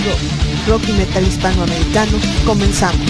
rock y metal hispanoamericano. Comenzamos.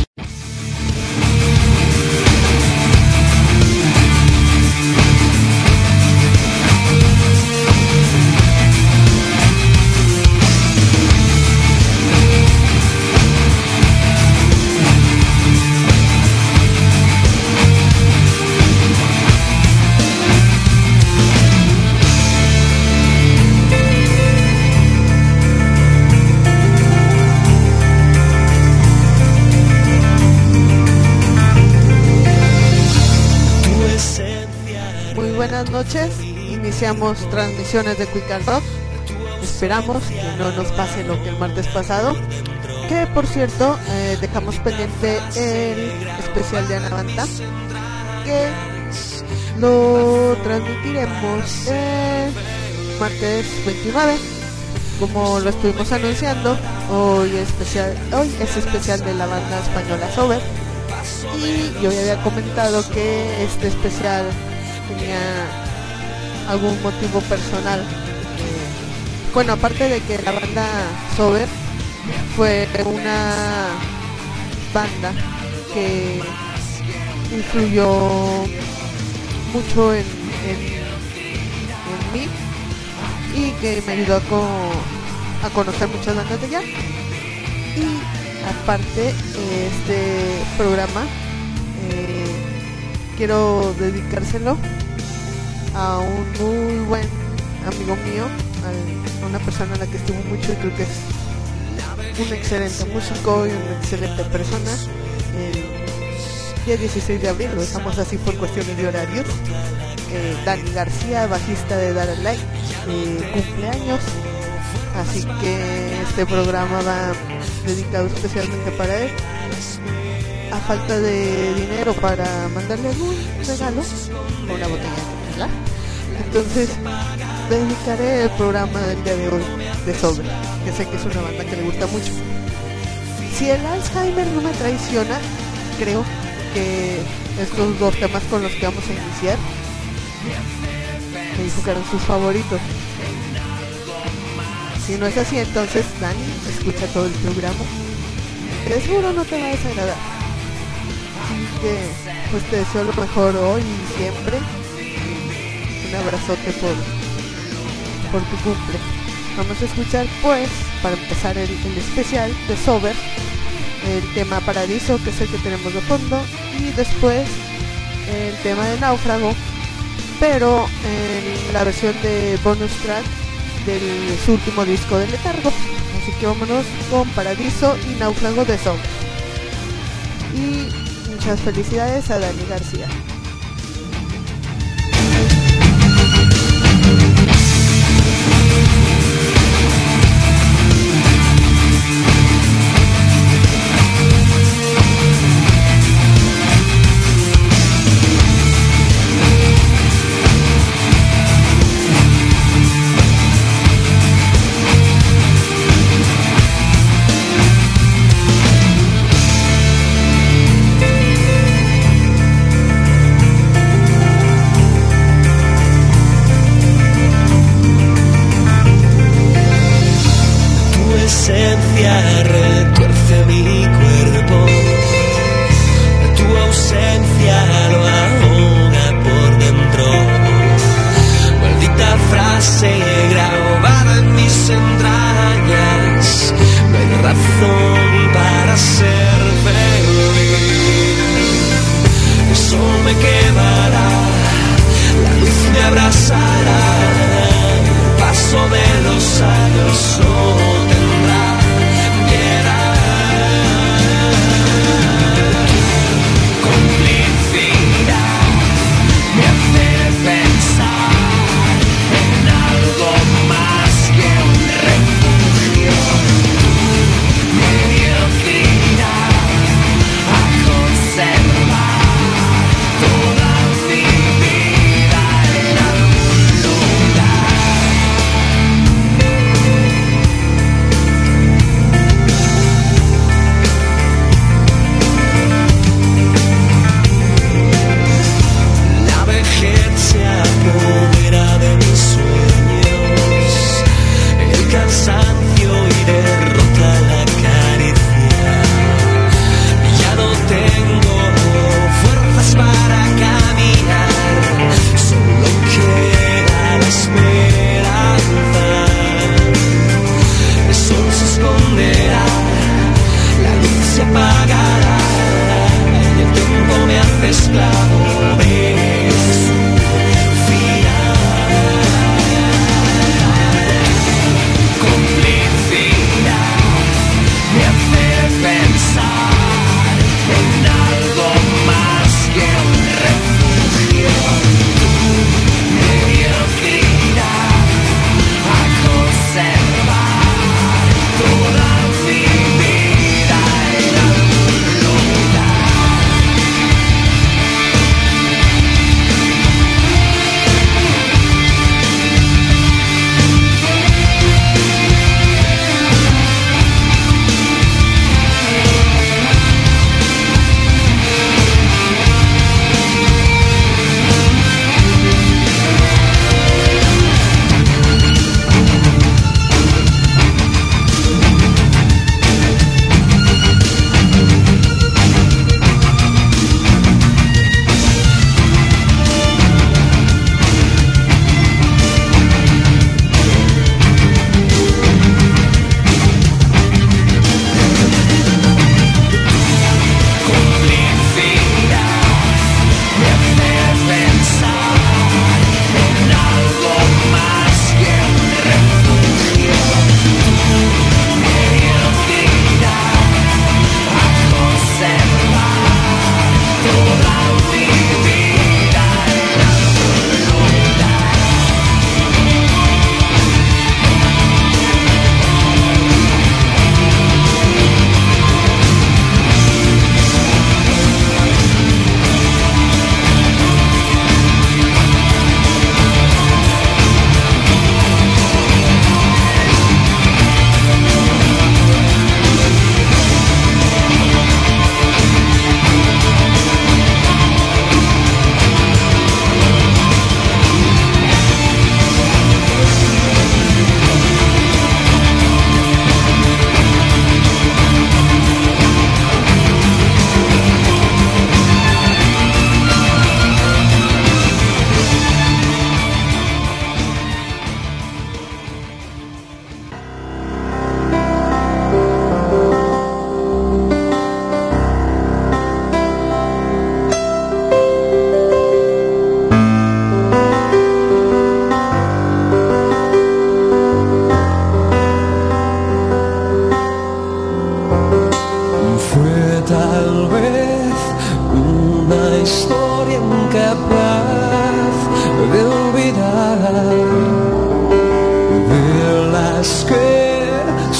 Buenas noches, iniciamos transmisiones de Quick and Rock. Esperamos que no nos pase lo que el martes pasado, que por cierto dejamos pendiente el especial de Ana Banda, que lo transmitiremos el martes 29, como lo estuvimos anunciando. Hoy es especial de la banda española Sober, y yo ya había comentado que este especial tenía algún motivo personal. Bueno, aparte de que la banda Sober fue una banda que influyó mucho en mí y que me ayudó a conocer muchas bandas de allá. Y aparte, este programa quiero dedicárselo a un muy buen amigo mío, a una persona a la que estimo mucho y creo que es un excelente músico y una excelente persona. El día 16 de abril, lo dejamos así por cuestiones de horarios, Dani García, bajista de Dar a Light, cumpleaños, así que este programa va dedicado especialmente para él. A falta de dinero para mandarle algún regalo o una botella de tequila, entonces dedicaré el programa del día de hoy de Sober, que sé que es una banda que le gusta mucho. Si el Alzheimer no me traiciona, creo que estos dos temas con los que vamos a iniciar me dijo que eran sus favoritos. Si no es así, entonces Dani, escucha todo el programa, que seguro no te va a desagradar. Así que pues te deseo lo mejor hoy y siempre. Un abrazote por tu cumple. Vamos a escuchar pues, para empezar el especial de Sober, el tema Paradiso, que es el que tenemos de fondo, y después el tema de Náufrago, pero en la versión de bonus track de su último disco de Letargo. Así que vámonos con Paradiso y Náufrago de Sober. Y muchas felicidades a Dani García. Retuerce mi cuerpo, tu ausencia lo ahoga por dentro. Maldita frase grabada en mis entrañas, no hay razón para ser feliz. El sol me quemará, la luz me abrazará, el paso de los años no tendrá piedad.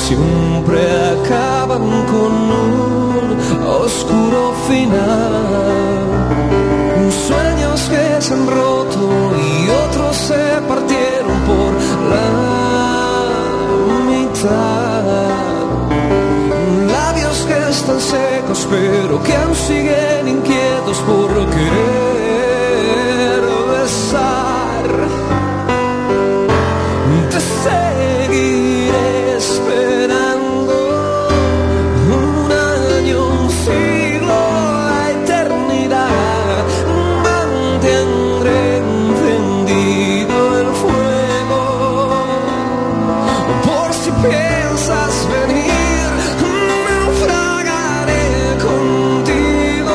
siempre acaban con un oscuro final. Sueños que se han roto y otros se partieron por la mitad. Labios que están secos pero que aún siguen inquietos por querer besar. Te seguiré esperando un año, un siglo, la eternidad. Mantendré encendido el fuego por si piensas venir. Naufragaré contigo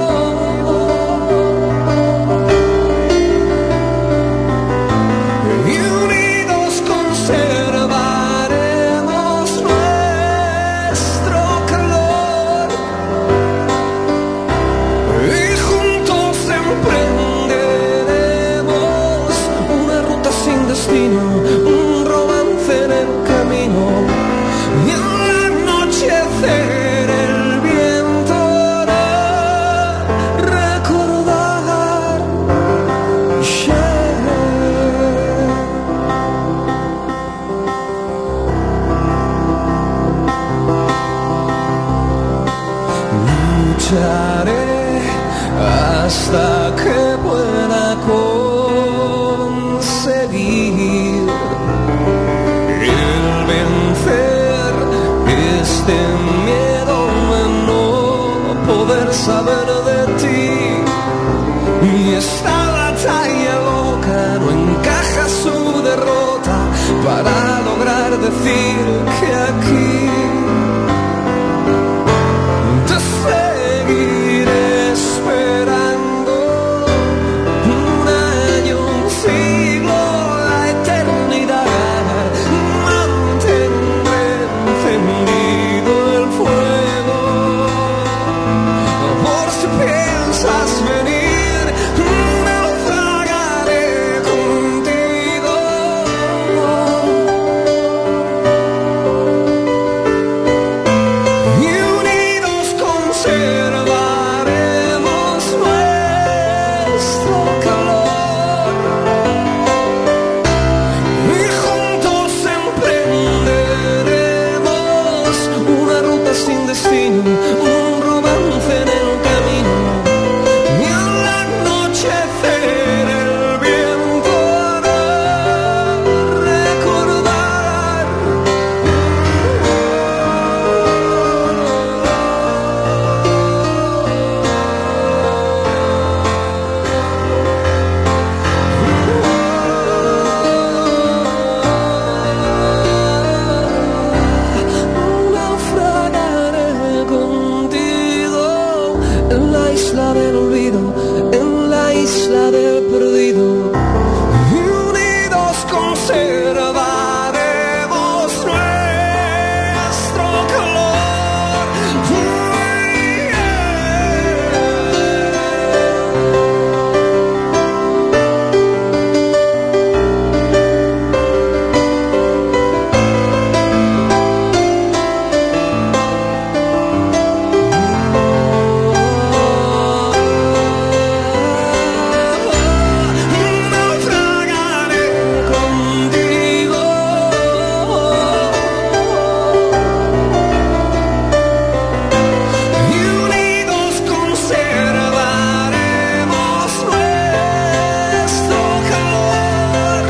y unidos conservaremos nuestro calor y juntos emprenderemos una ruta sin destino, un romance en el camino. Y al anochecer el viento hará recordar. Lucharé hasta que pueda conseguir el vencer este miedo a no poder saber de ti. Y esta batalla loca no encaja su derrota para lograr decir que aquí te seguiré esperando un año, un siglo, la eternidad. Mantendré encendido el fuego por si piensas venir. Naufragaré contigo y unidos conservaremos nuestro calor y juntos emprenderemos una ruta sin destino, un romance en el camino. Y al anochecer el viento hará recordar. Naufragaré contigo en la isla del olvido, en la isla del perdido. Y unidos conservaremos nuestro calor. Naufragaré contigo y unidos conservaremos nuestro calor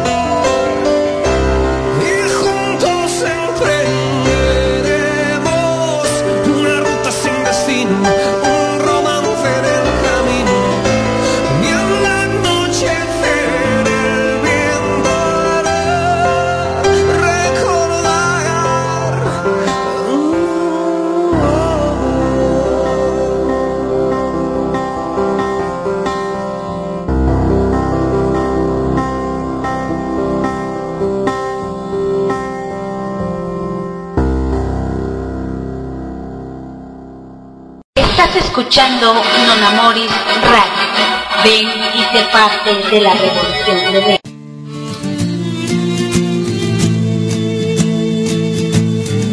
y juntos emprenderemos una ruta sin destino, un romance en el camino. Y al anochecer el viento hará recordar. Estás escuchando Non Amoris Radio. Ven y sé parte de la revolución rebelde.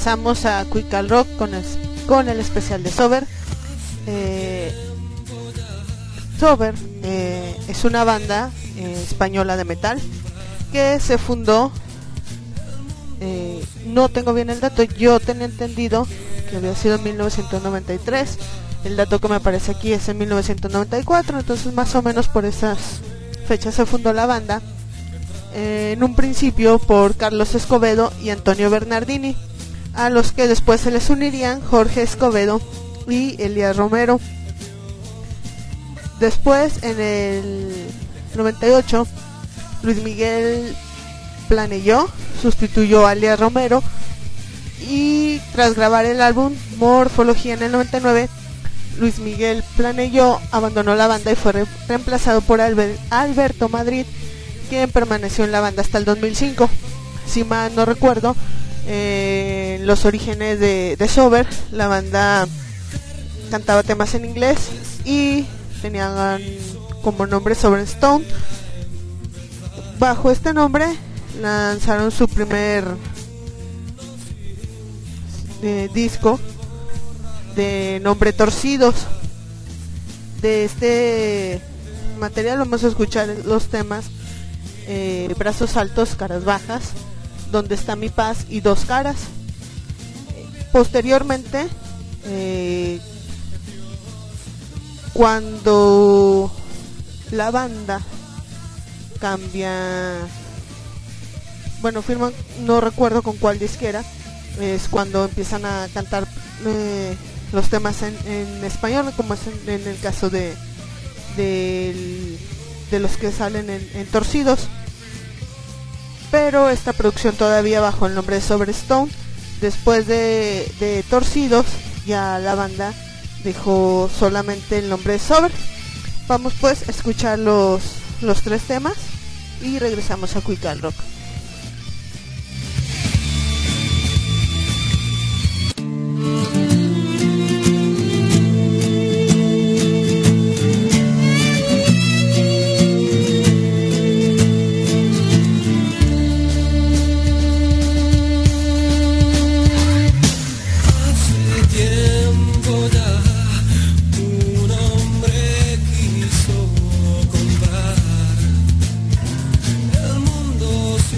regresamos a Quick al Rock con el especial de Sober. Sober es una banda española de metal que se fundó, no tengo bien el dato, yo tenía entendido que había sido en 1993, el dato que me aparece aquí es en 1994, entonces más o menos por esas fechas se fundó la banda, en un principio por Carlos Escobedo y Antonio Bernardini, a los que después se les unirían Jorge Escobedo y Elías Romero. Después, en el 98, Luis Miguel Planelló sustituyó a Elías Romero, y tras grabar el álbum Morfología en el 99, Luis Miguel Planelló abandonó la banda y fue reemplazado por Alberto Madrid, quien permaneció en la banda hasta el 2005. Si mal no recuerdo, los orígenes de Sober, la banda cantaba temas en inglés y tenían como nombre Sober Stone. Bajo este nombre lanzaron su primer disco de nombre Torcidos. De este material vamos a escuchar los temas Brazos Altos, Caras Bajas, Donde está mi paz y Dos Caras. Posteriormente, cuando la banda cambia, bueno, firman, no recuerdo con cuál disquera, es cuando empiezan a cantar los temas en español, como es en el caso de los que salen en Torcidos. Pero esta producción todavía bajo el nombre de Sober Stone. Después de Torcidos, ya la banda dejó solamente el nombre de Sober. Vamos pues a escuchar los tres temas y regresamos a Quick al Rock. El mundo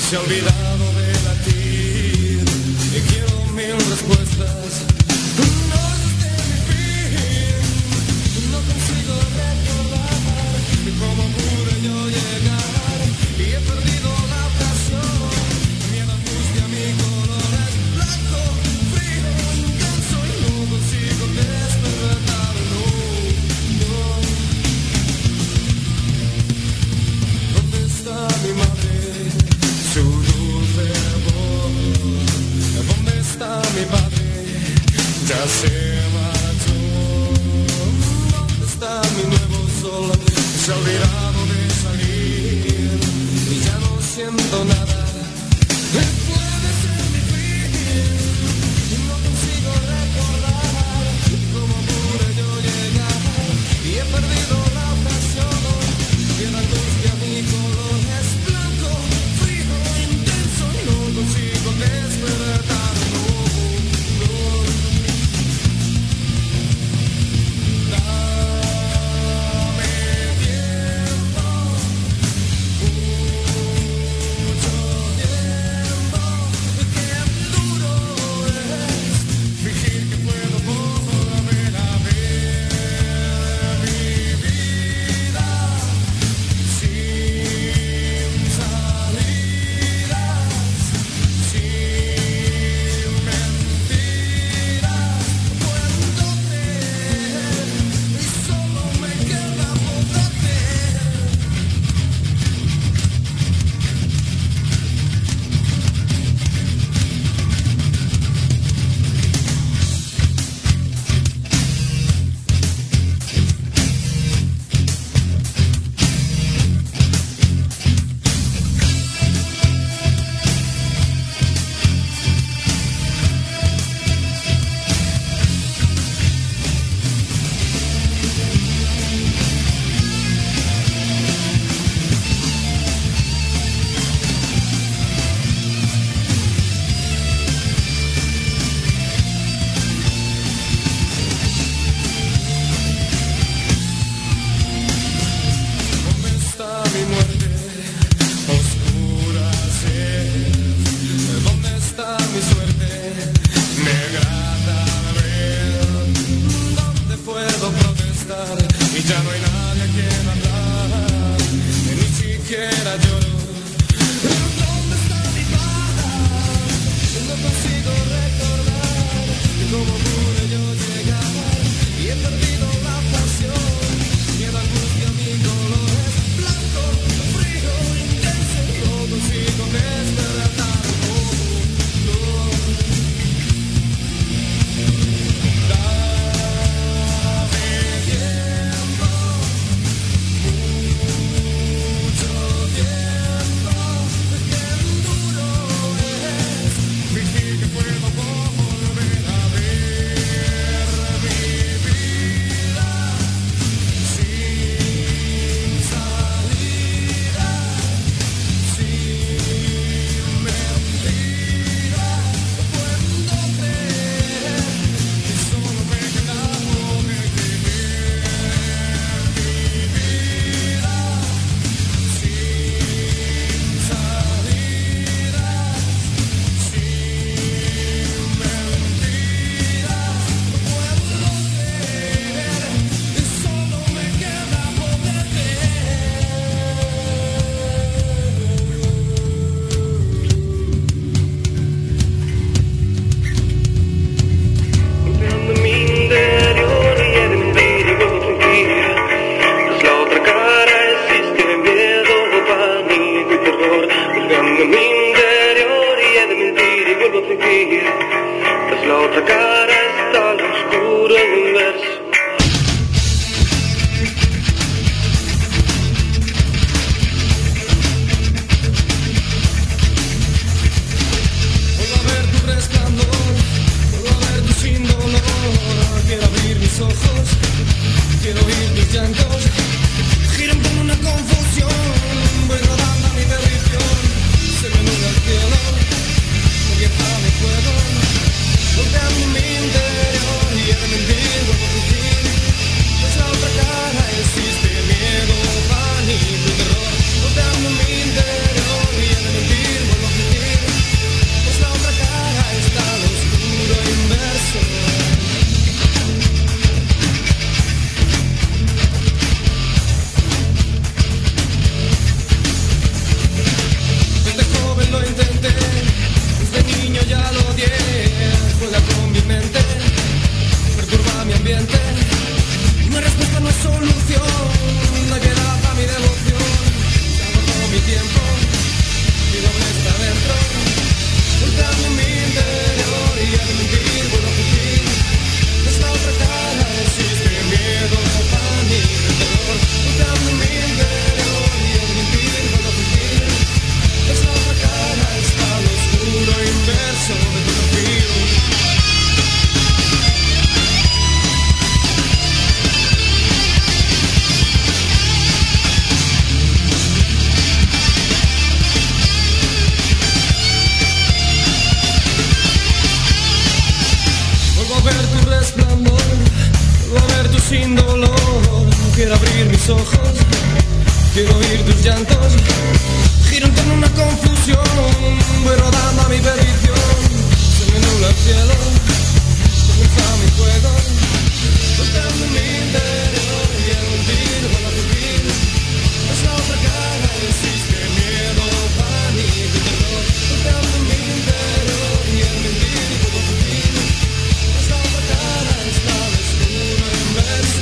Se ha olvidado de latir y quiero mil respuestas. No es mi fin, no consigo recordar cómo pude yo llegar y he perdido la ocasión. Mi angustia, mi color es blanco, frío, intenso y no consigo despertar. No. ¿Dónde está mi madre? Su dulce voz. ¿Dónde está mi padre? Ya se marchó. ¿Dónde está mi nuevo sol? Se ha olvidado de salir y ya no siento nada. Puede ser mi fin. No consigo recordar cómo pude yo llegar y he perdido la ocasión. Y la angustia, mi color es blanco, frío, intenso, no consigo despertar. No. Dame tiempo, mucho tus ojos, quiero oír tus llantos, giro en torno a una confusión, voy rodando a mi perdición, se me nubla el cielo, comienza mi juego, buscando en mi interior y el mentir con la fugir, es la otra cara, existe miedo, pánico y terror, buscando en mi interior y el mentir con la fugir, es la otra cara, está desnudo en verse.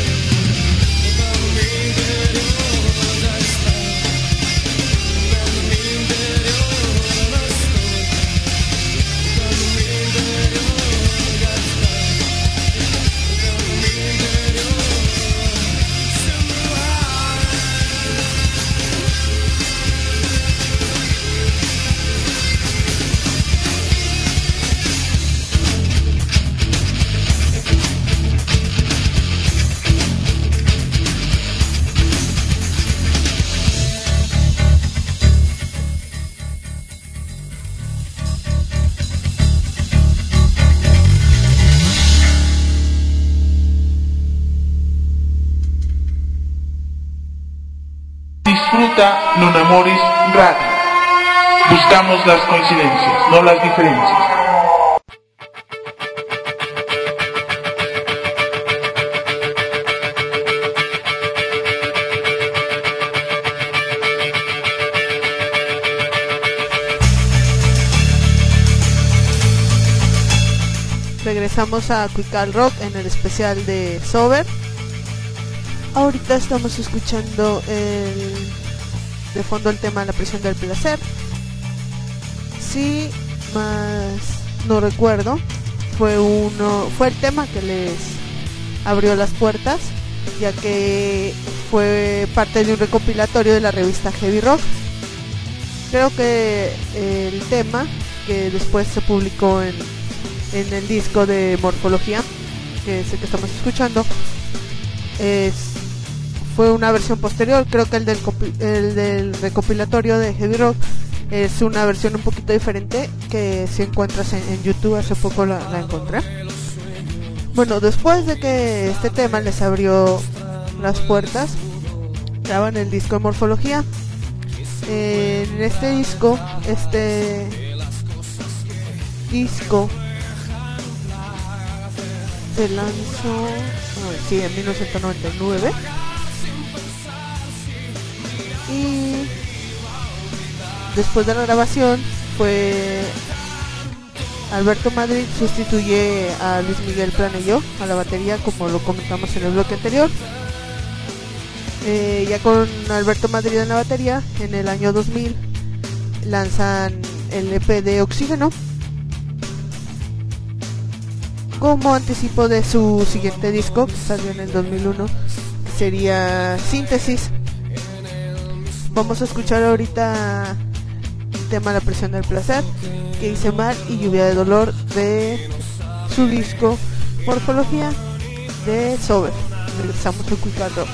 Disfruta Nonamoris Radio. Buscamos las coincidencias, no las diferencias. Regresamos a Quical Rock en el especial de Sober. Ahorita estamos escuchando de fondo el tema La prisión del placer. Sí, más no recuerdo. Fue el tema que les abrió las puertas, ya que fue parte de un recopilatorio de la revista Heavy Rock. Creo que el tema que después se publicó en el disco de Morfología, que es el que estamos escuchando, fue una versión posterior. Creo que el del recopilatorio de Heavy Rock es una versión un poquito diferente, que si encuentras en YouTube, hace poco la encontré. Bueno, después de que este tema les abrió las puertas, graban el disco de Morfología. En este disco se lanzó en 1999, y después de la grabación Alberto Madrid sustituye a Luis Miguel Planello a la batería, como lo comentamos en el bloque anterior. Ya con Alberto Madrid en la batería, en el año 2000 lanzan el EP de Oxígeno como anticipo de su siguiente disco, que salió en el 2001, que sería Síntesis. Vamos a escuchar ahorita el tema La presión del placer, Que hice mal y Lluvia de dolor, de su disco Morfología de Sober. Regresamos a Quical Rock.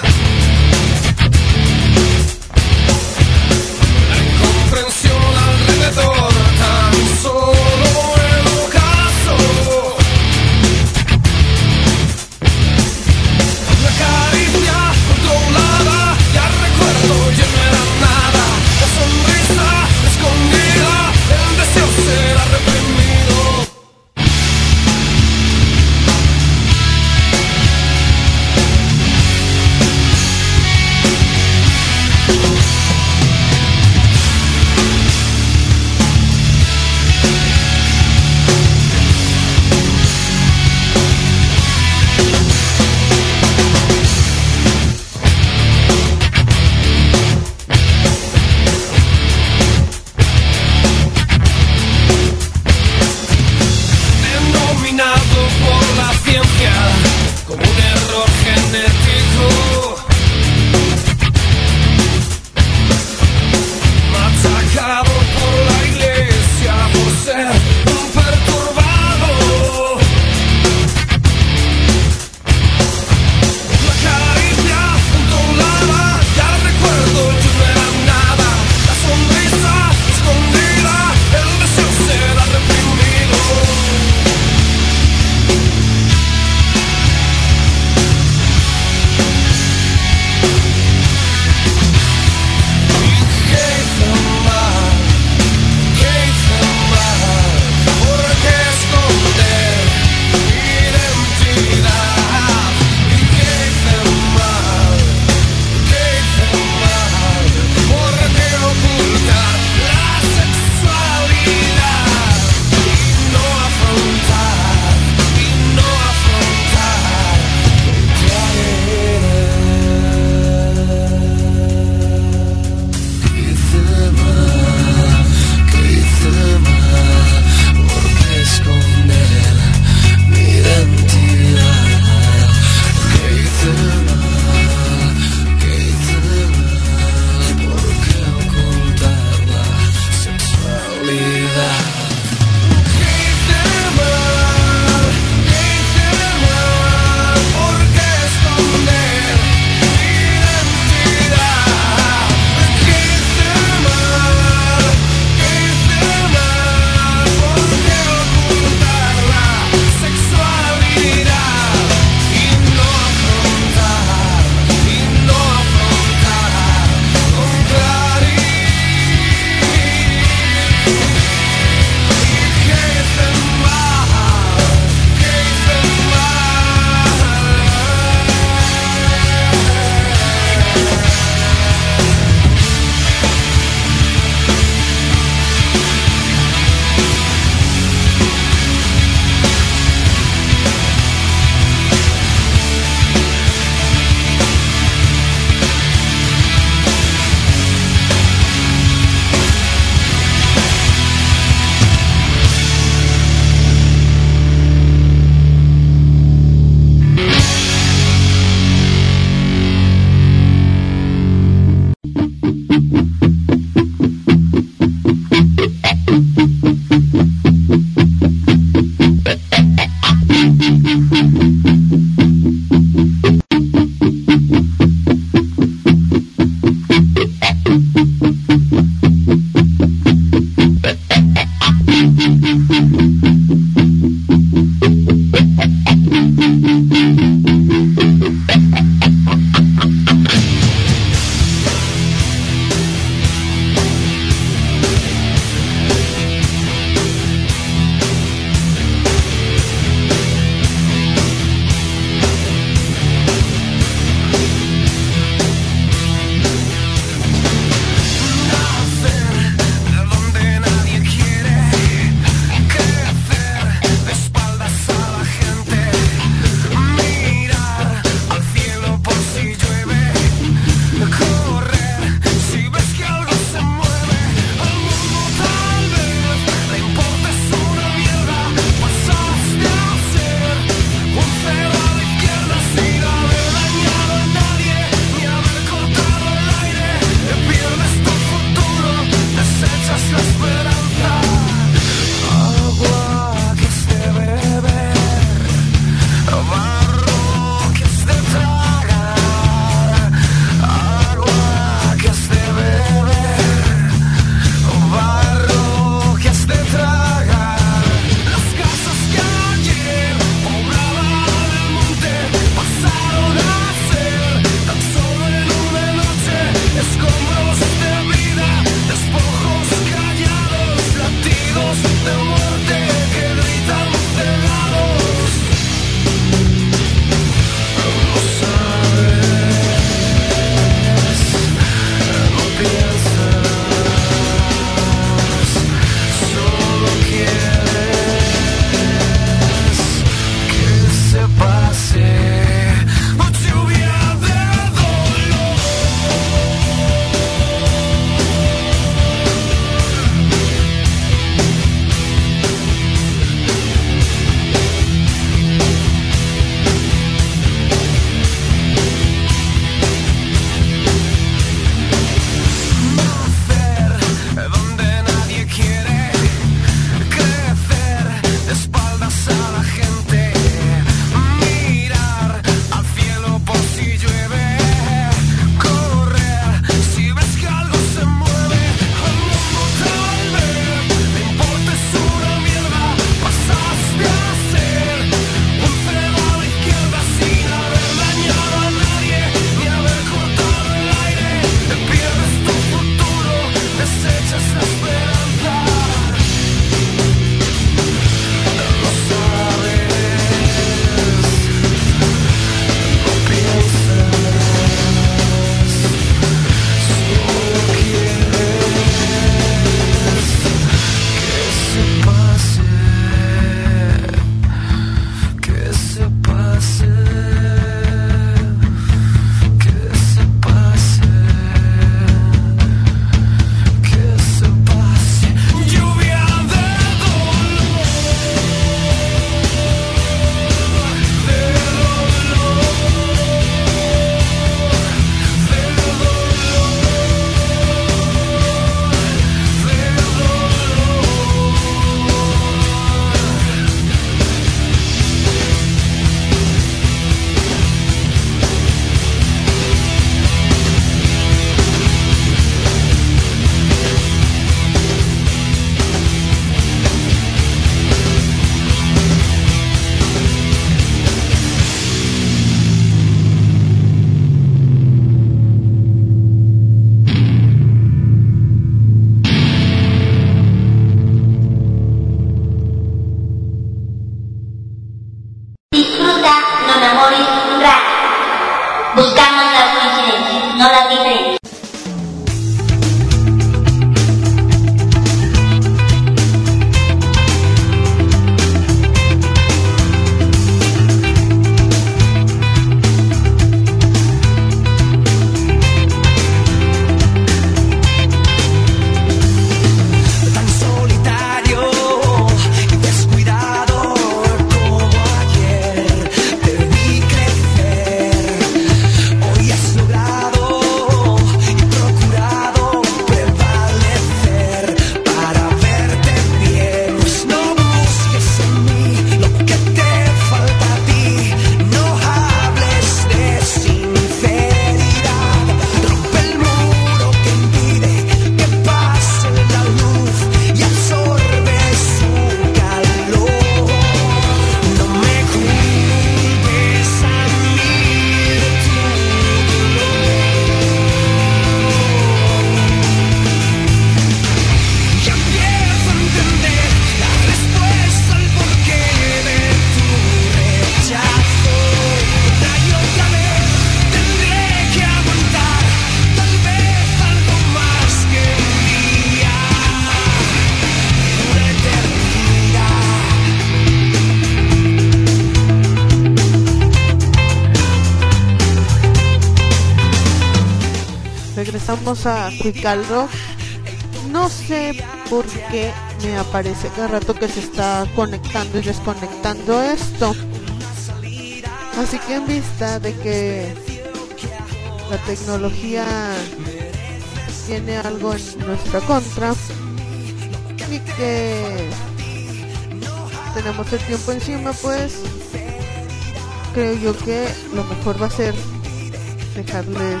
regresamos a Cuical Rock. No sé por qué me aparece cada rato que se está conectando y desconectando esto. Así que en vista de que la tecnología tiene algo en nuestra contra y que tenemos el tiempo encima, pues creo yo que lo mejor va a ser dejarles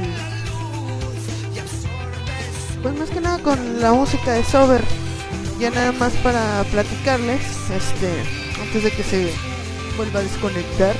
pues más que nada con la música de Sober, ya nada más para platicarles antes de que se vuelva a desconectar.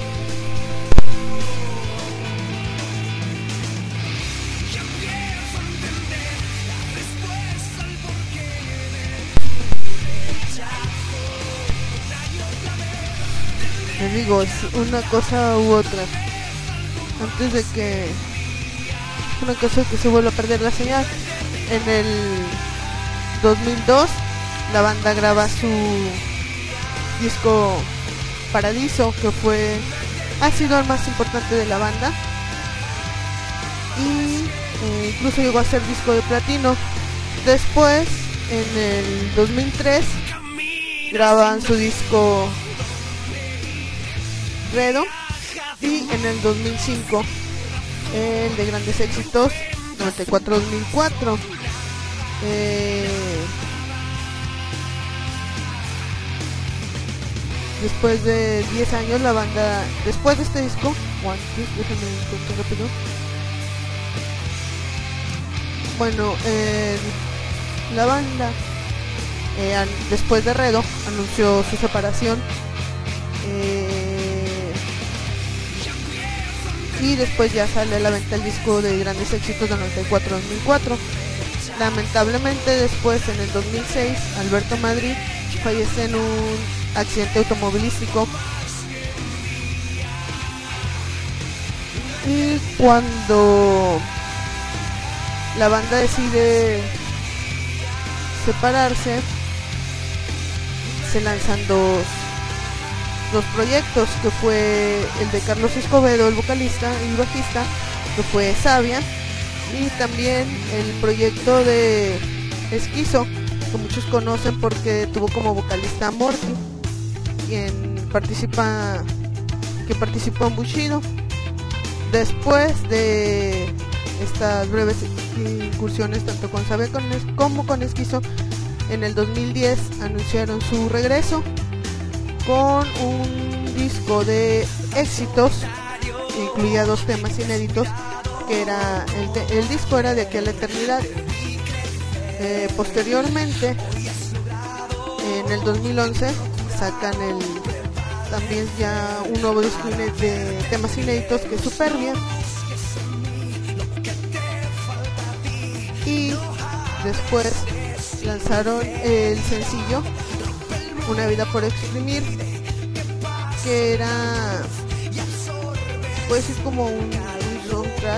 Les digo, es una cosa u otra. Antes de que una cosa que se vuelva a perder la señal. En el 2002 la banda graba su disco Paradiso, que ha sido el más importante de la banda, y incluso llegó a ser disco de platino. Después, en el 2003 graban su disco Redo, y en el 2005 el de grandes éxitos 94-2004. Después de 10 años la banda, después de este disco, déjame contar rápido. Bueno, la banda después de Redo anunció su separación, y después ya sale a la venta el disco de grandes éxitos de 94-2004. Lamentablemente después, en el 2006, Alberto Madrid fallece en un accidente automovilístico, y cuando la banda decide separarse, se lanzan dos proyectos, que fue el de Carlos Escobedo, el vocalista y bajista, que fue Sabia, y también el proyecto de Esquizo, que muchos conocen porque tuvo como vocalista a Morty, quien participó en Bushido. Después de estas breves incursiones tanto con Sabia como con Esquizo, en el 2010 anunciaron su regreso con un disco de éxitos que incluía 2 temas inéditos, que era el disco era De aquí a la eternidad. Posteriormente, en el 2011, sacan también ya un nuevo disco de temas inéditos, que es Superbia, y después lanzaron el sencillo Una vida por exprimir, que era, pues es como un soundtrack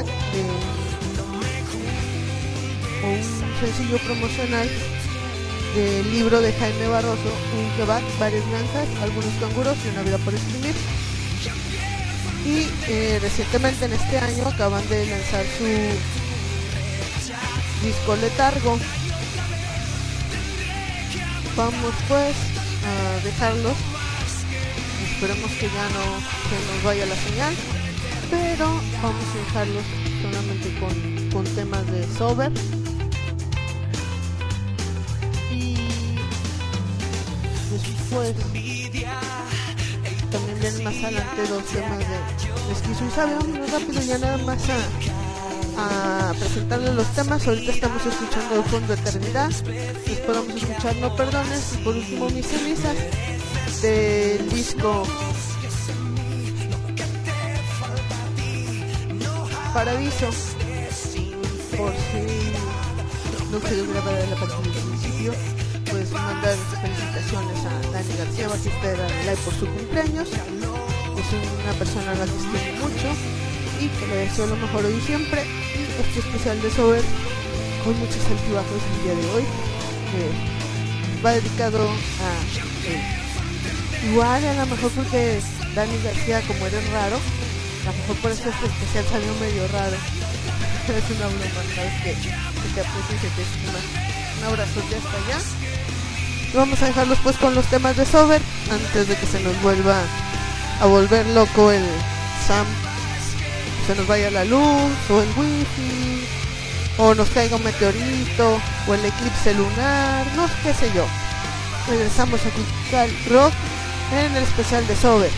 o un sencillo promocional del libro de Jaime Barroso, Un kebab, varias granjas, algunos canguros y una vida por exprimir. Y recientemente, en este año, acaban de lanzar su disco Letargo. Vamos pues a dejarlos, esperemos que ya no se nos vaya la señal, pero vamos a dejarlos solamente con temas de Sober, y después también vienen más adelante 2 temas de Esquizo y Sabia. Vamos rápido ya nada más a presentarles los temas. Ahorita estamos escuchando de fondo Eternidad, después vamos a escuchar No Perdones, y por último Mis Cenizas, del disco Paradiso. Por si no quedó grabada la parte del principio, pues mandar felicitaciones a Dani García, bajista de Dani Live, por su cumpleaños. Es una persona a la que estimo mucho y que le deseo lo mejor hoy y siempre. Este especial de Sober, con muchos altibajos el día de hoy, va dedicado a igual, a lo mejor porque Dani García, como eres raro, a lo mejor por eso este especial salió medio raro, Es una broma, sabes que te aprecio y que te estima. Un abrazo de hasta allá. Y vamos a dejarlos pues con los temas de Sober antes de que se nos vuelva a volver loco el Sam, se nos vaya la luz o el wifi o nos caiga un meteorito o el eclipse lunar, no sé qué sé yo. Regresamos a Critical Rock en el especial de Sober.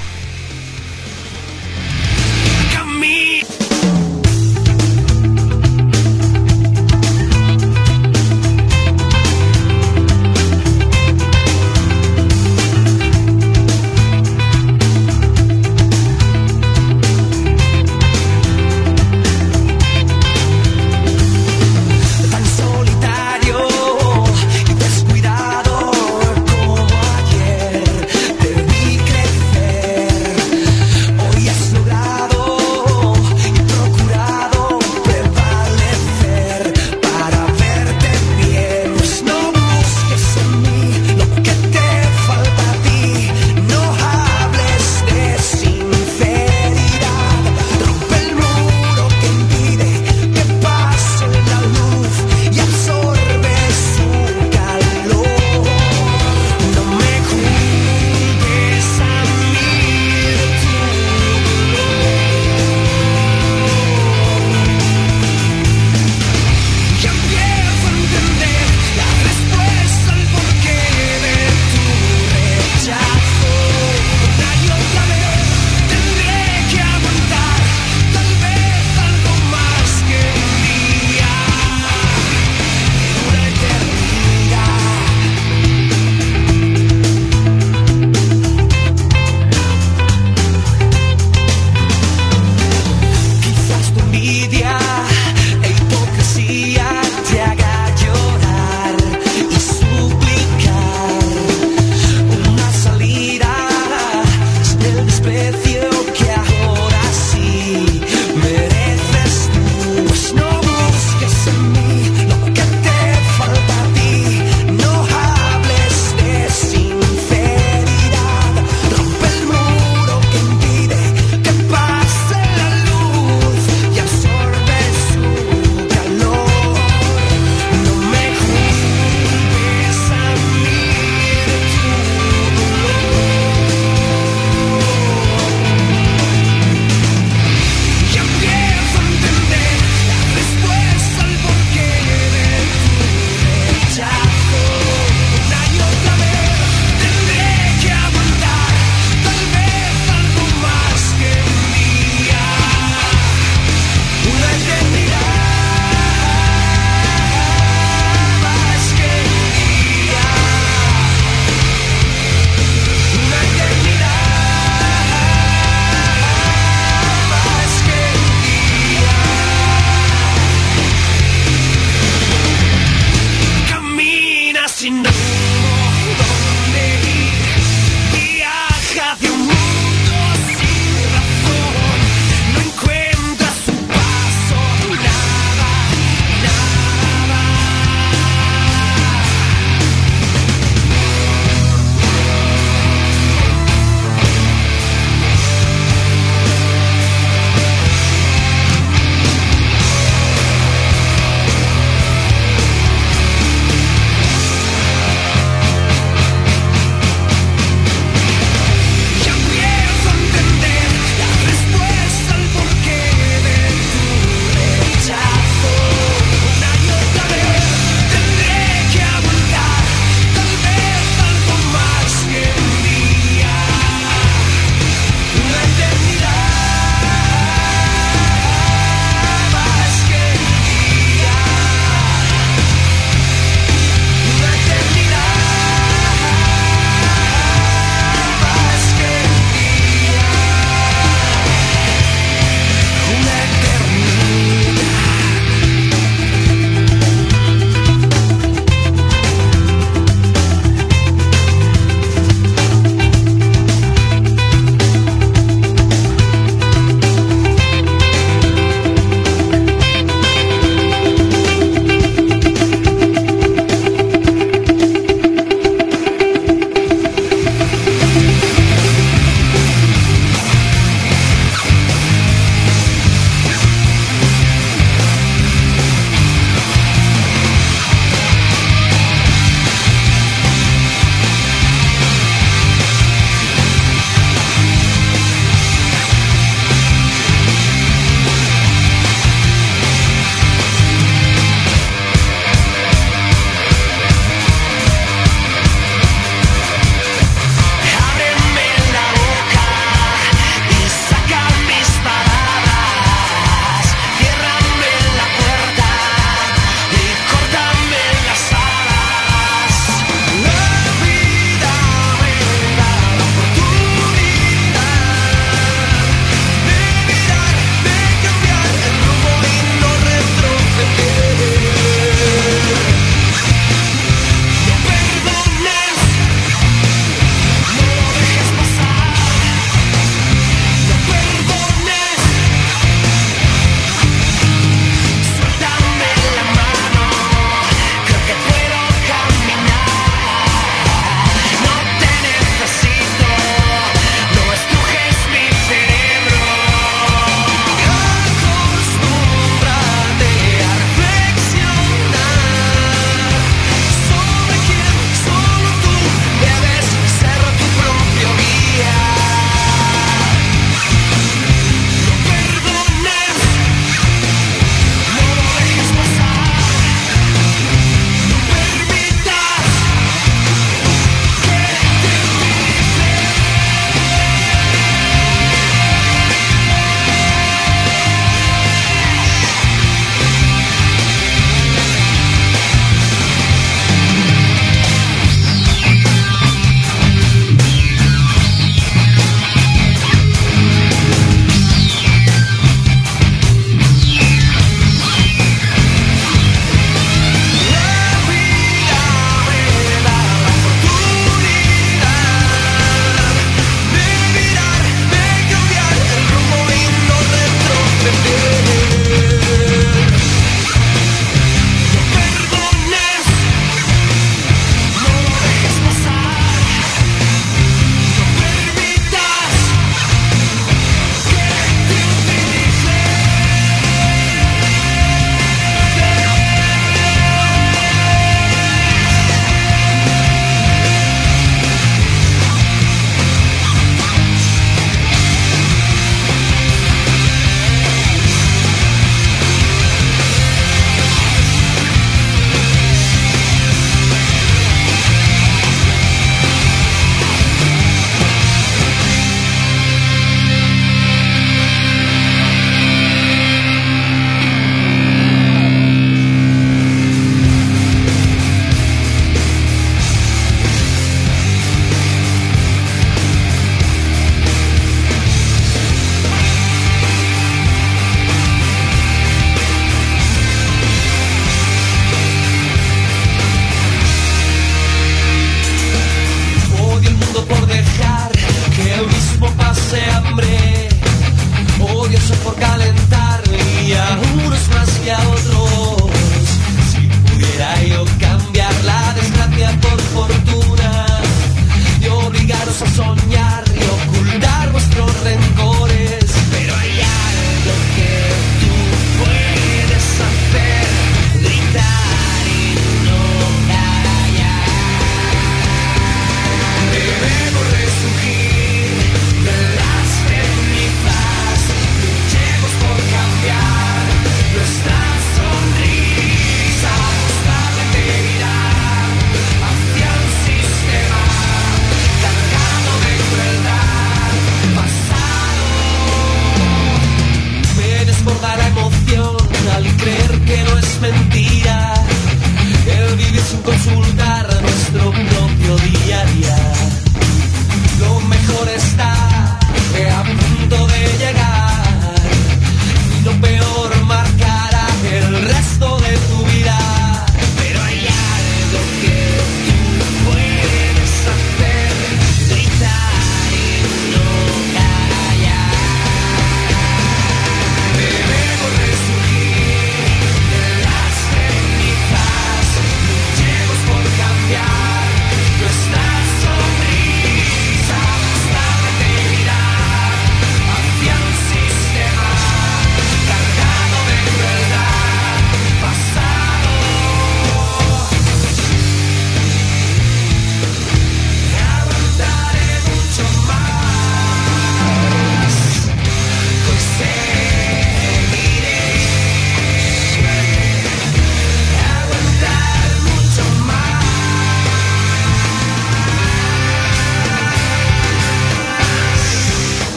Hoy has logrado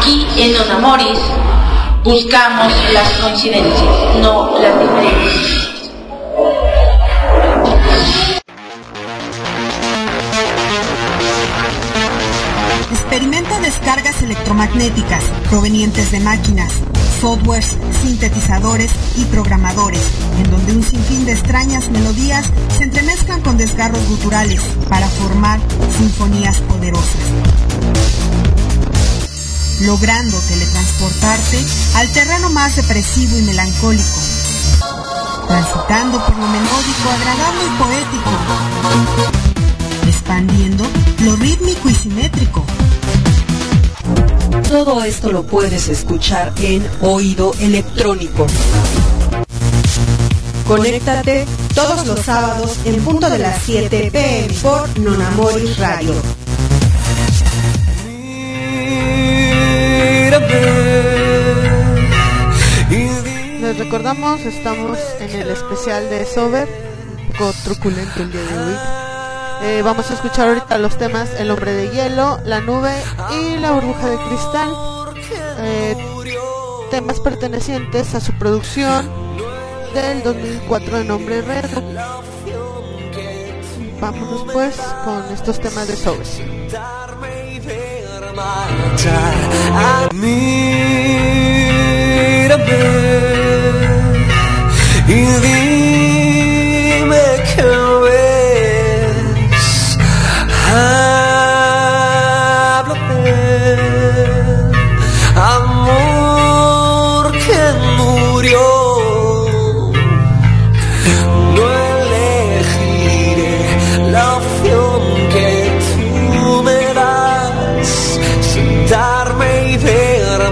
Aquí en Don Amoris buscamos las coincidencias, no las diferencias. Experimenta descargas electromagnéticas provenientes de máquinas, softwares, sintetizadores y programadores, en donde un sinfín de extrañas melodías se entremezclan con desgarros guturales para formar sinfonías poderosas, logrando teletransportarte al terreno más depresivo y melancólico, transitando por lo melódico, agradable y poético, expandiendo lo rítmico y simétrico. Todo esto lo puedes escuchar en Oído Electrónico. Conéctate todos los sábados en punto de las 7 p.m. por Nonamoris Radio. Les recordamos, estamos en el especial de Sober, un poco truculento el día de hoy. Vamos a escuchar ahorita los temas El Hombre de Hielo, La Nube y La Burbuja de Cristal, temas pertenecientes a su producción del 2004 de nombre Retro. Vámonos pues con estos temas de Sober. Y dime que ves, háblame, amor que murió, no elegiré la opción que tú me das, sentarme y ver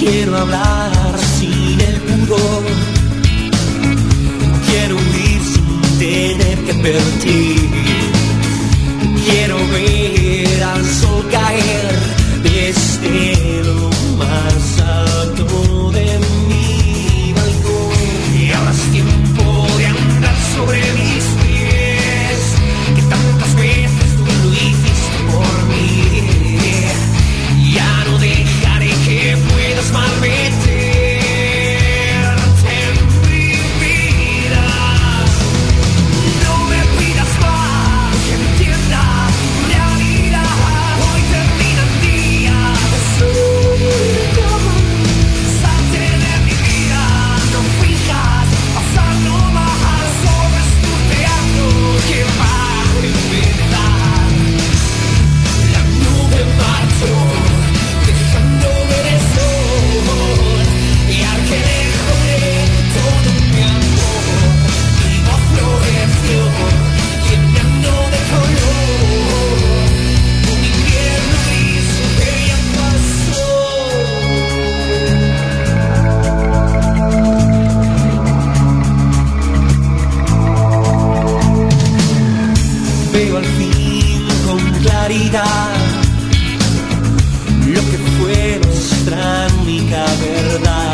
Quiero hablar sin el pudor, quiero huir sin tener que advertir, quiero ver al sol caer desde lo más alto de mi balcón. Y ahora es tiempo de andar sobre mis pies, que tantas veces tú lo hiciste por mí. Ya no dejaré que puedas malmeterte en mi vida. No me pidas más que entienda la vida. Hoy termina el día de soledad. Salte de mi vida, no fijas pasando más. Solo es tu teatro que va a empezar. La nube marchó dejando ver el sol, y al que lejos de todo mi amor, mi voz floreció llenando de color un invierno gris que ya pasó. Veo al fin con claridad lo que fue nuestra única verdad.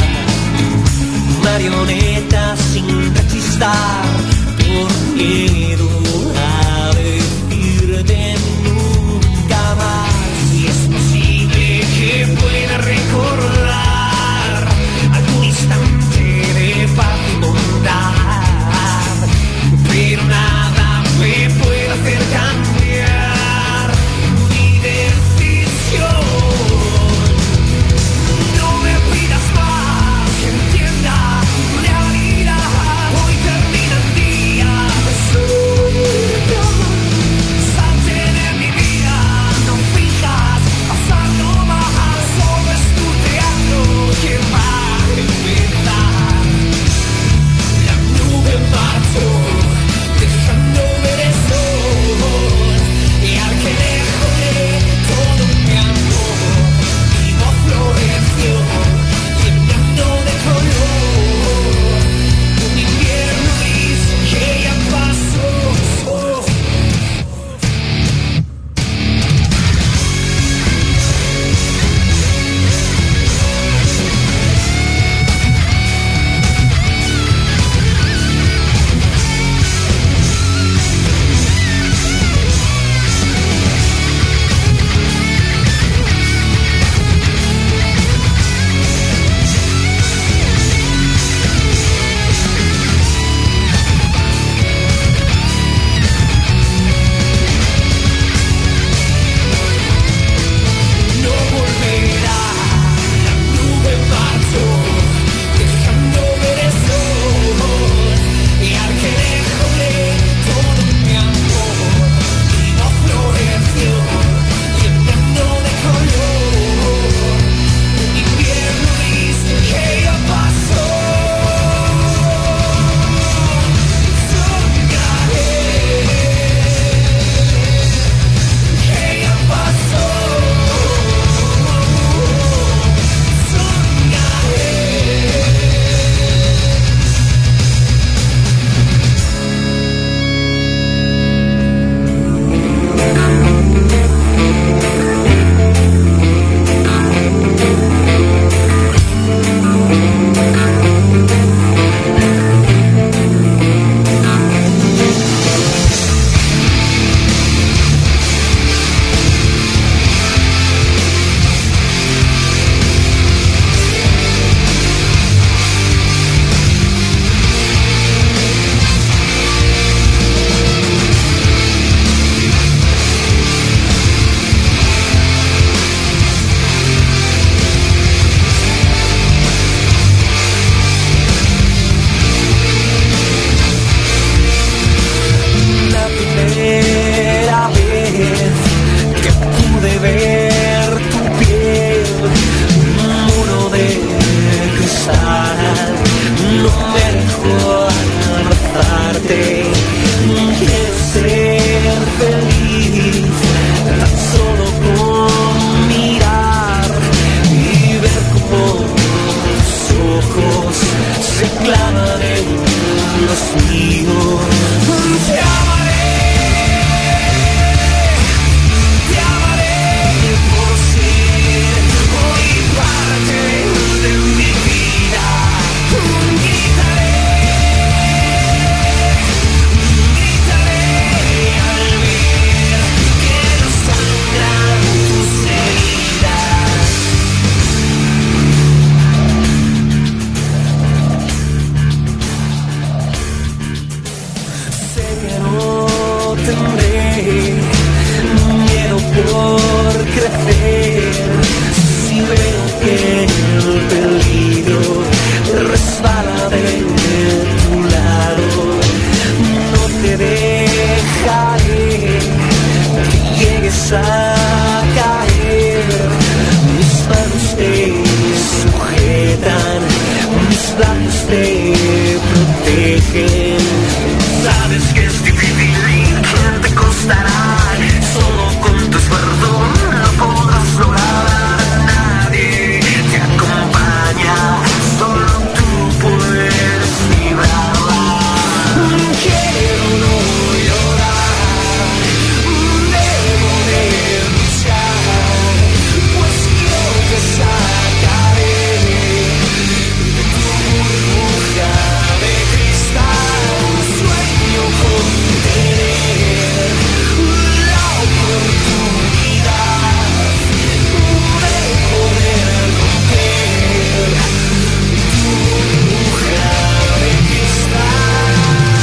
Marionetas sin rechistar por miedo a decirte nunca más. Y es posible que pueda recordar algún instante de paz y bondad, pero nada me puede hacer cambiar mi decisión. No me pidas más que entienda la vida. Hoy termina el día de soledad. te sujetan, mis labios te protegen. Sabes que es difícil y que te costará, solo con tu esfuerzo lo podrás lograr. Nadie te acompaña, solo tú puedes librarla. Quiero no llorar, debo de luchar, pues yo te sacaré de tu burbuja de cristal. Sueño con tener la oportunidad de poder romper tu burbuja de cristal.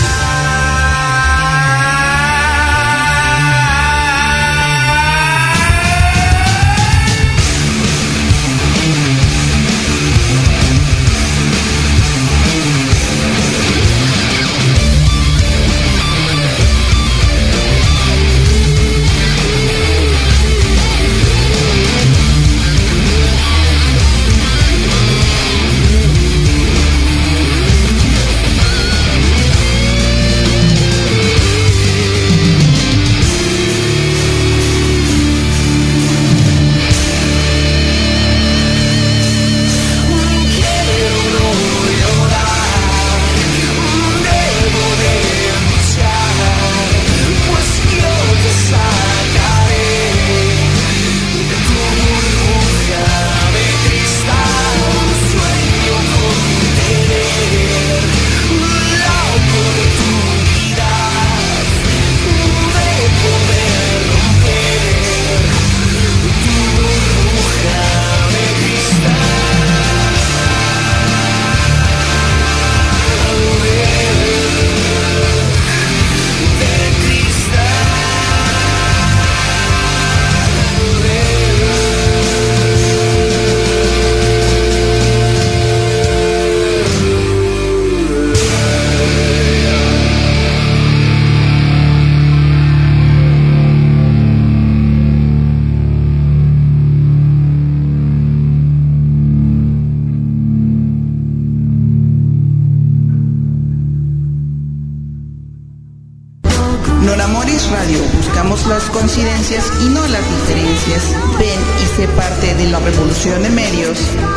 Nonamoris Radio, buscamos las coincidencias y no las diferencias. Ven y sé parte de la revolución de medios.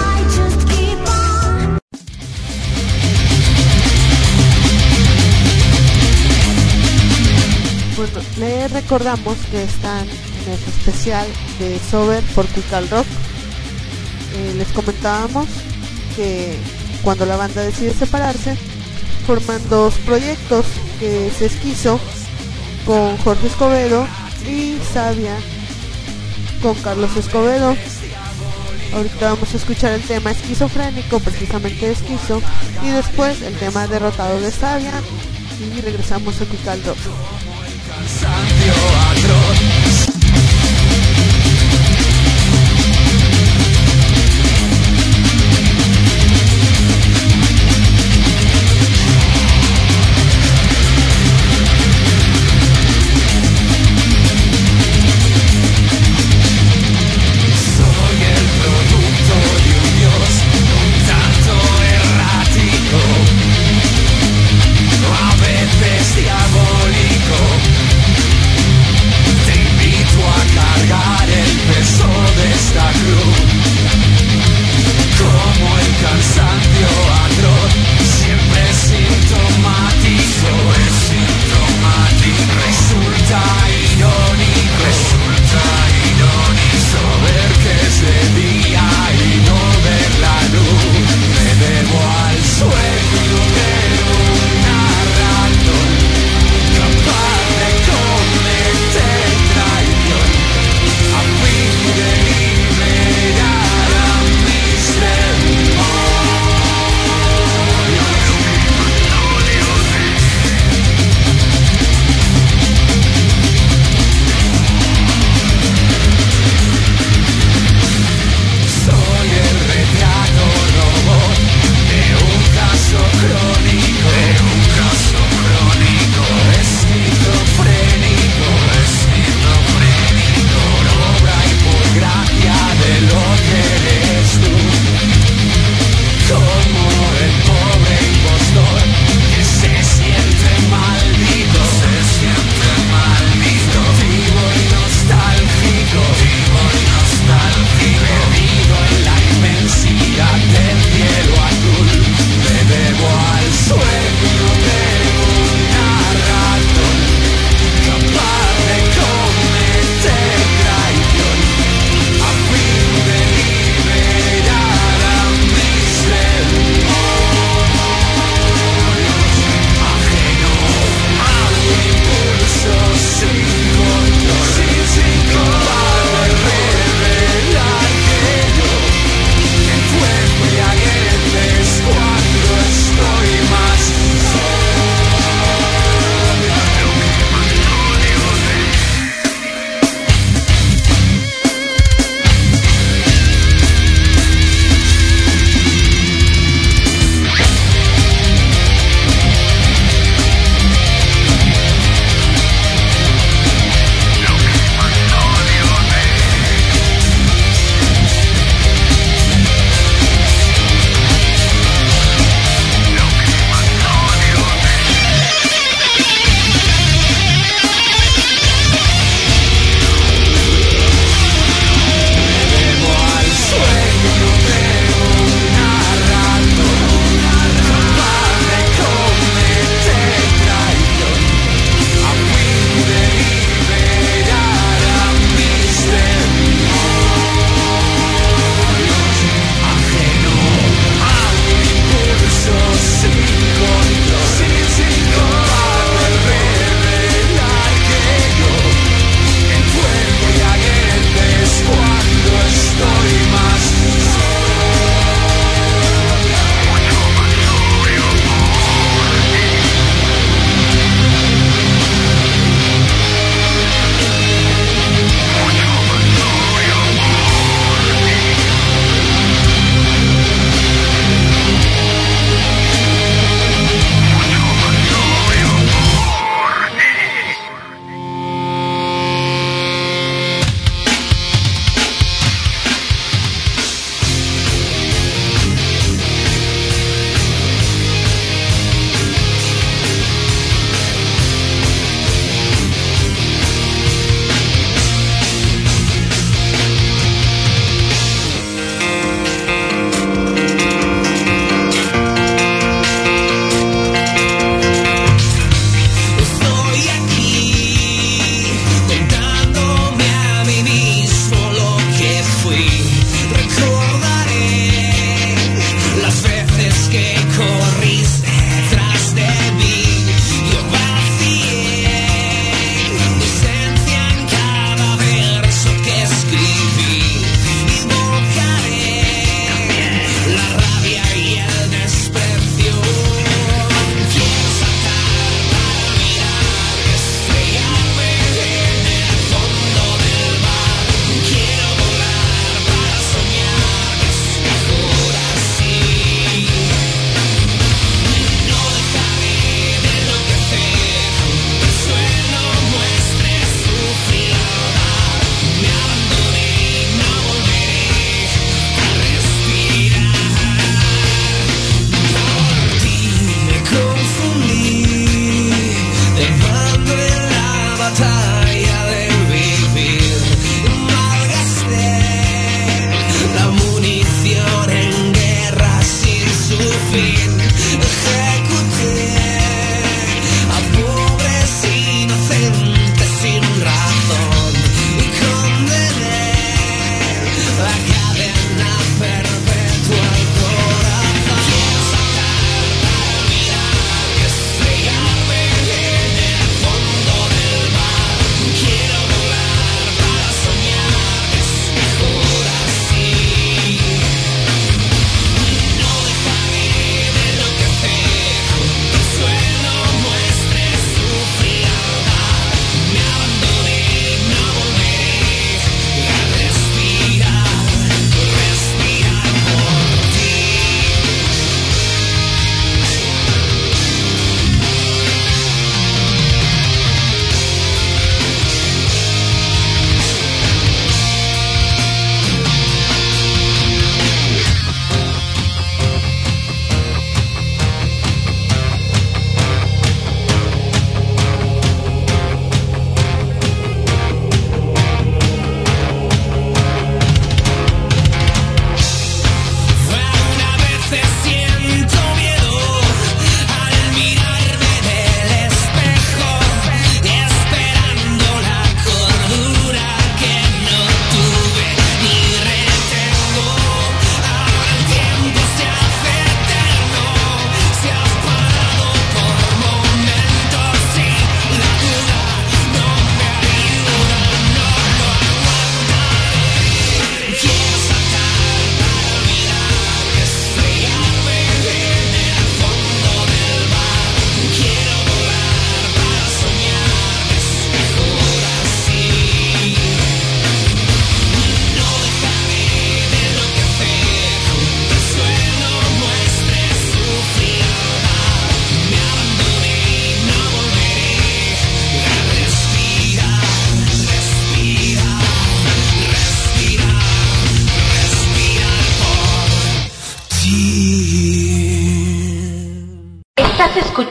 Bueno, les recordamos que están en el especial de Sober por Cuical Rock. Les comentábamos que cuando la banda decide separarse, forman dos proyectos, que es Esquizo con Jorge Escobedo y Savia con Carlos Escobedo. Ahorita vamos a escuchar el tema Esquizofrénico, precisamente de Esquizo, y después el tema Derrotado de Savia, y regresamos a Cuical Rock. A veces diabólico,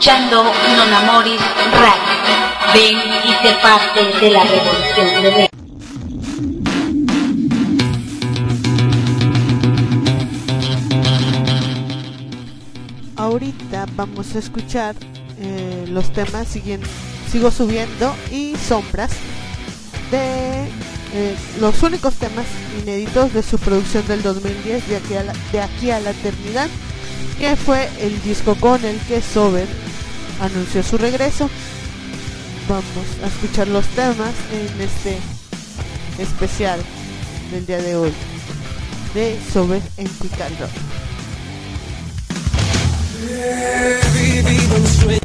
escuchando Non Amoris Radio. Ven y sé parte de la revolución de Ven. Ahorita vamos a escuchar los temas Sigo Subiendo y Sombras, de los únicos temas inéditos de su producción del 2010, de aquí a la eternidad, que fue el disco con el que Sober anunció su regreso. Vamos a escuchar los temas en este especial del día de hoy de Sober en Quick Rock. He vivido un sueño.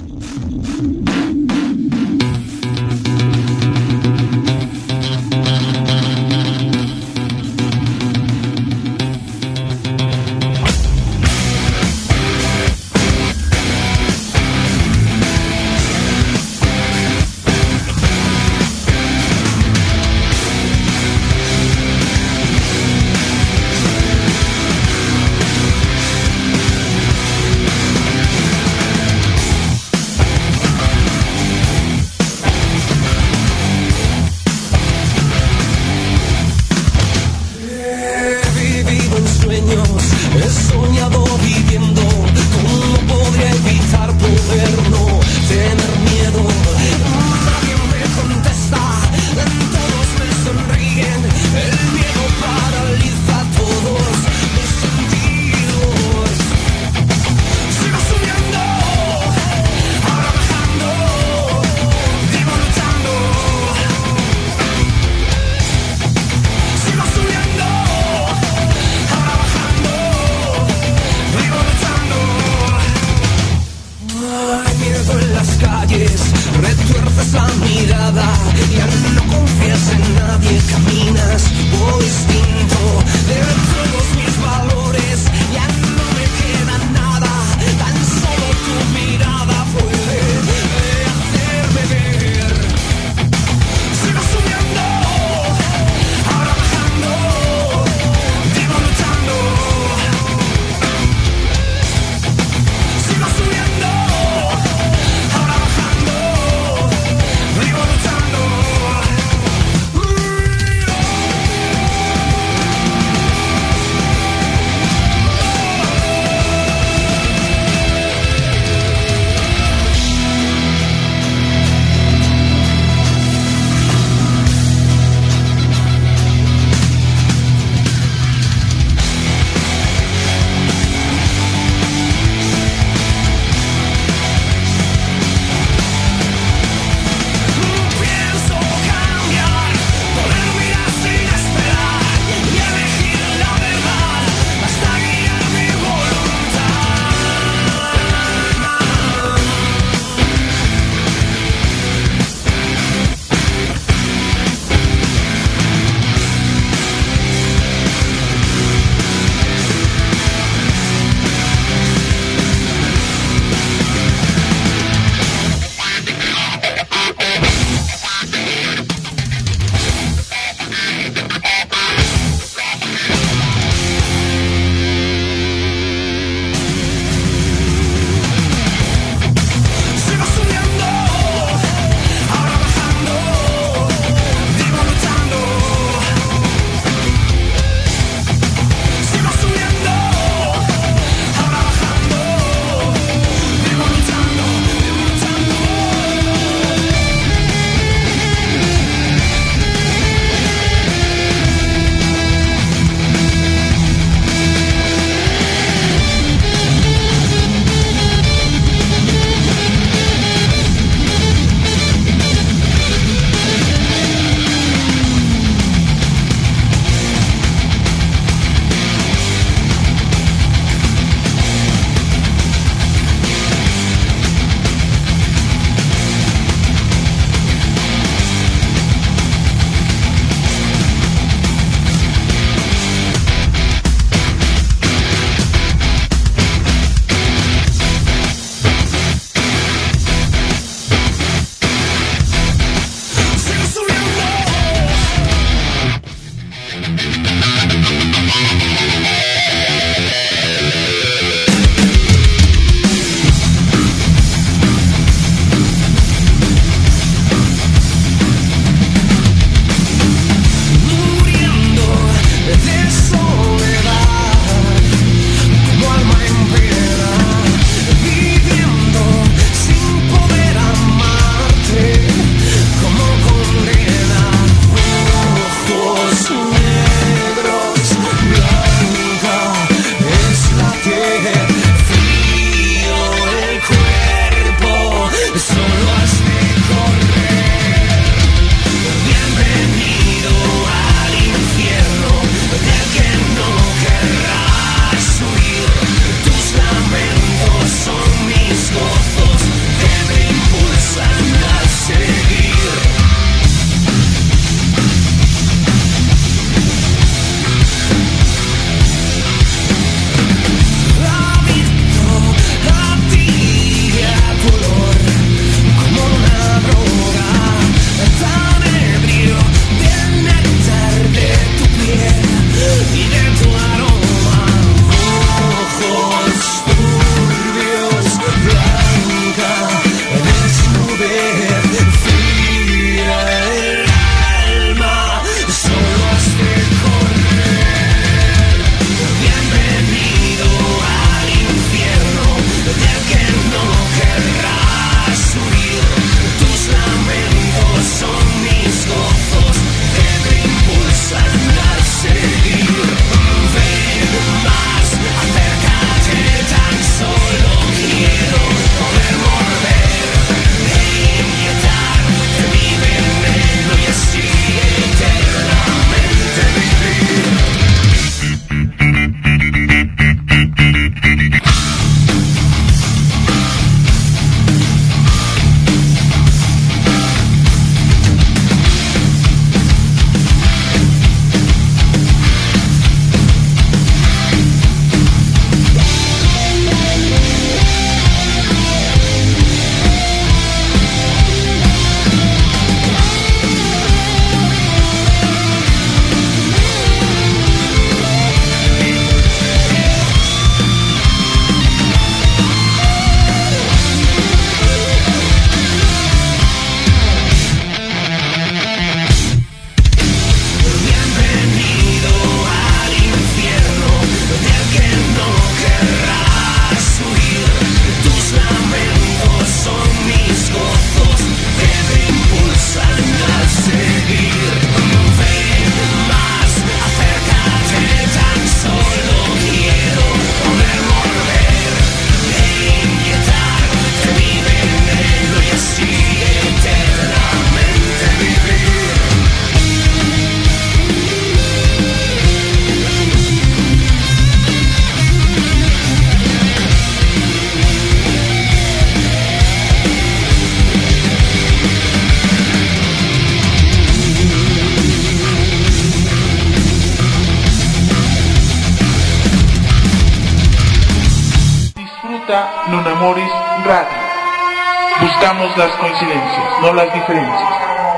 Disfruta Non Amoris Radio. Buscamos las coincidencias, no las diferencias.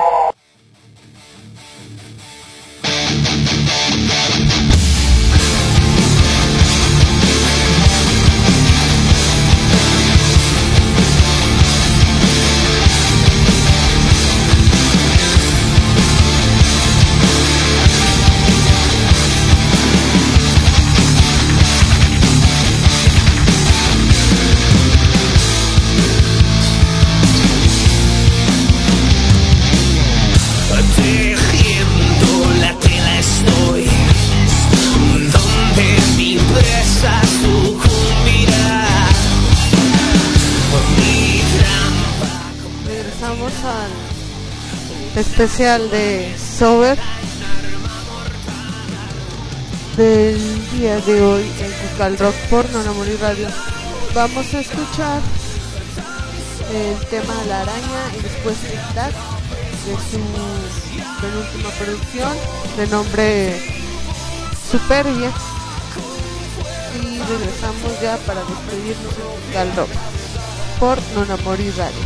Especial de Sober del día de hoy en Cucal Rock por Non Amoris Radio. Vamos a escuchar el tema La Araña y después Tic Tac de su penúltima producción de nombre Superbia, y regresamos ya para despedirnos en Cucal Rock por Non Amoris Radio.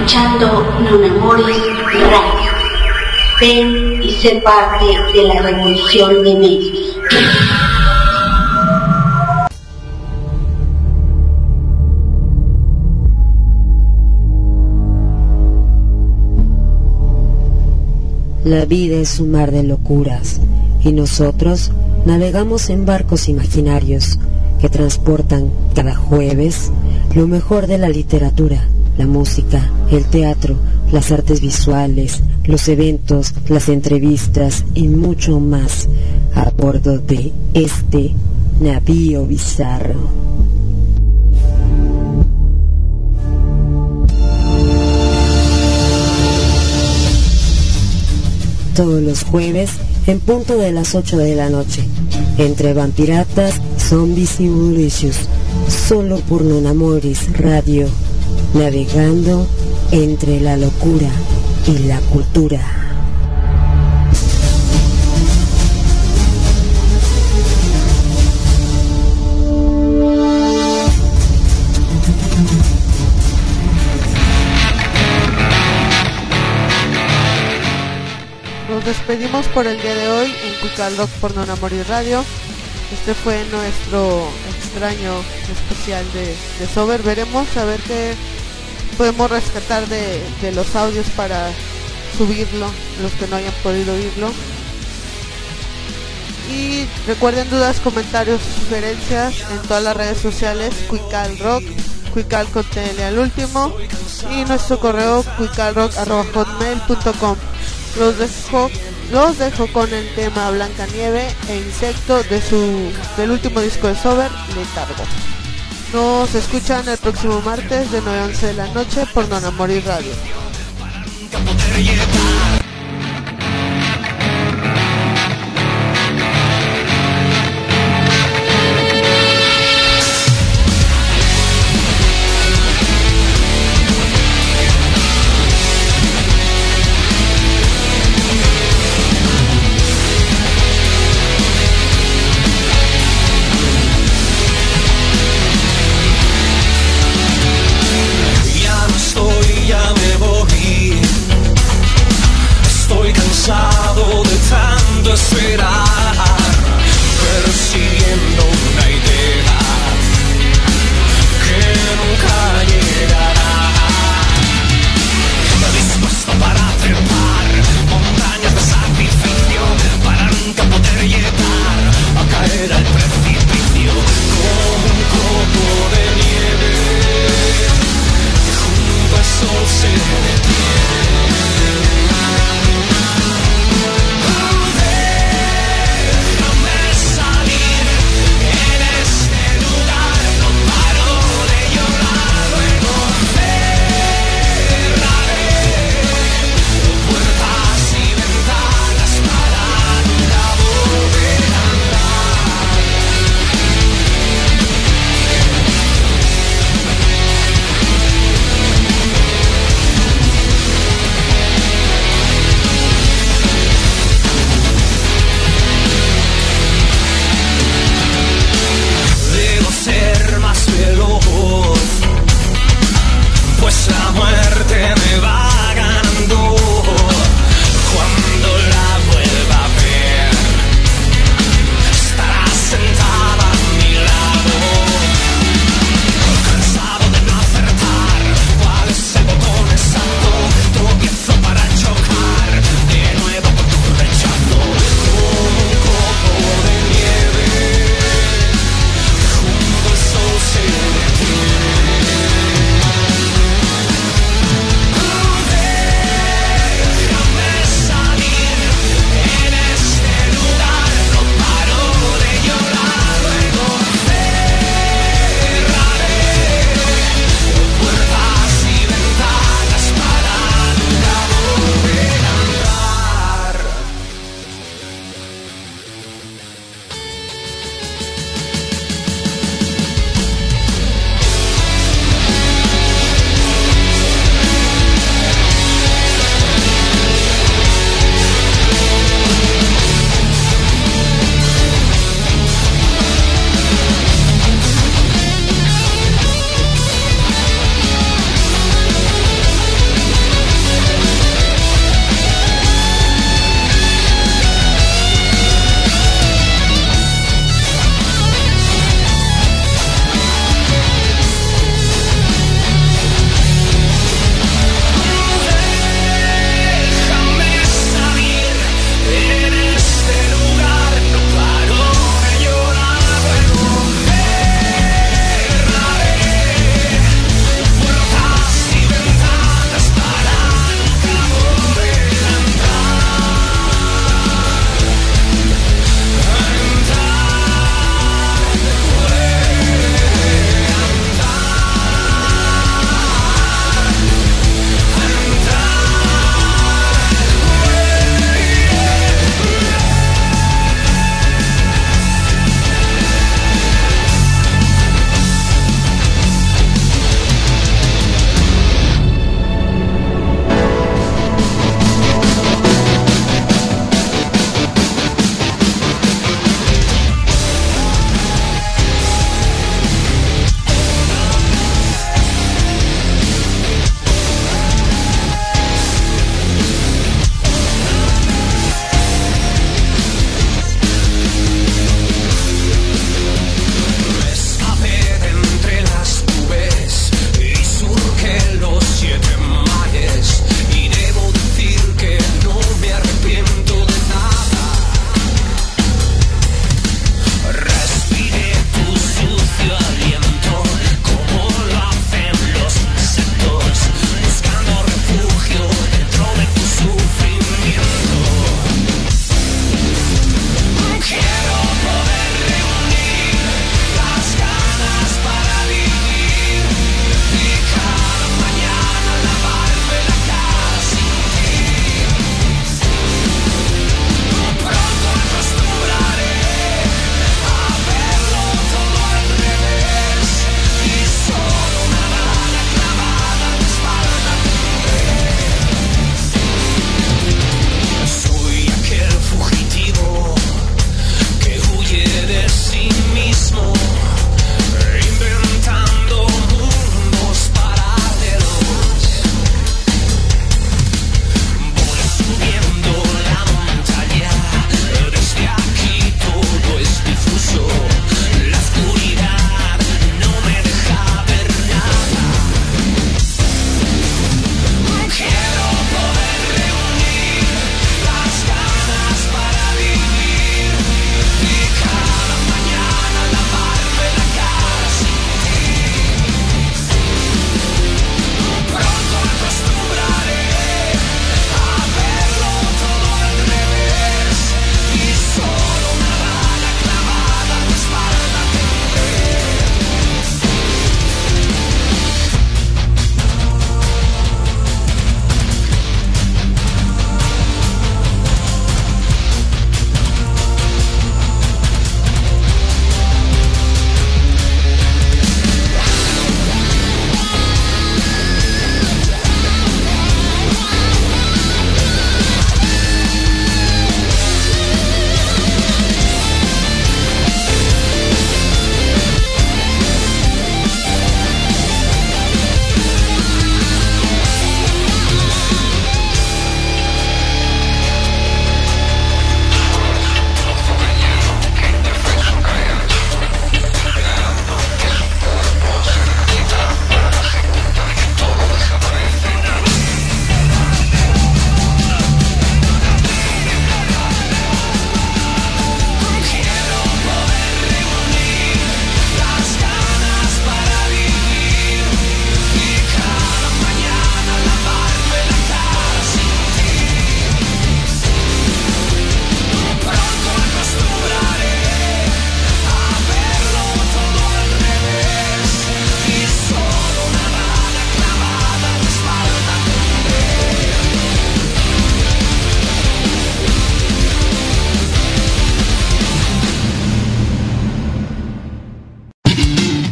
escuchando Non Amoris Radio. Ven y sé parte de la revolución de medios. La vida es un mar de locuras y nosotros navegamos en barcos imaginarios que transportan cada jueves lo mejor de la literatura, la música, el teatro, las artes visuales, los eventos, las entrevistas y mucho más a bordo de este navío bizarro. Todos los jueves en punto de las 8 de la noche, entre vampiratas, zombies y bulicious, solo por Non Amoris Radio, navegando entre la locura y la cultura. Nos despedimos por el día de hoy en Cuical Rock por Non Amoris Radio. Este fue nuestro extraño especial de Sober. Veremos a ver qué podemos rescatar de los audios para subirlo, los que no hayan podido oírlo. Y recuerden, dudas, comentarios, sugerencias en todas las redes sociales, Cuical Rock, Cuical con TL al último, y nuestro correo cuicalrock@hotmail.com. Los dejo con el tema Blancanieve e Insecto del último disco de Sober, Letargo. Nos escuchan el próximo martes de 9 a 11 de la noche por Non Amoris Radio. Ya me voy.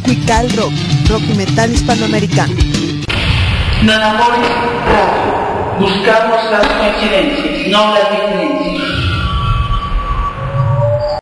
Cuical Rock, rock y metal hispanoamericano. Nonamoris Radio. Buscamos las coincidencias, no las diferencias.